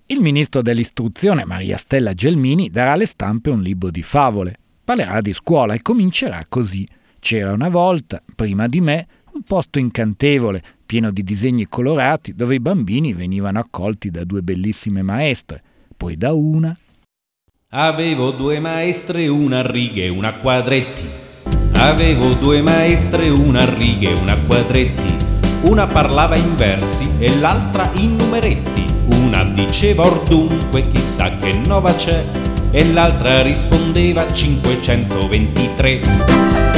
Il ministro dell'istruzione Maria Stella Gelmini darà alle stampe un libro di favole. Parlerà di scuola e comincerà così. C'era una volta, prima di me, un posto incantevole, pieno di disegni colorati, dove i bambini venivano accolti da 2 bellissime maestre, poi da una. Avevo 2 maestre, una a righe e una a quadretti. Avevo 2 maestre, una a righe e una a quadretti. Una parlava in versi e l'altra in numeretti. Una diceva or dunque chissà che nova c'è, e l'altra rispondeva 523.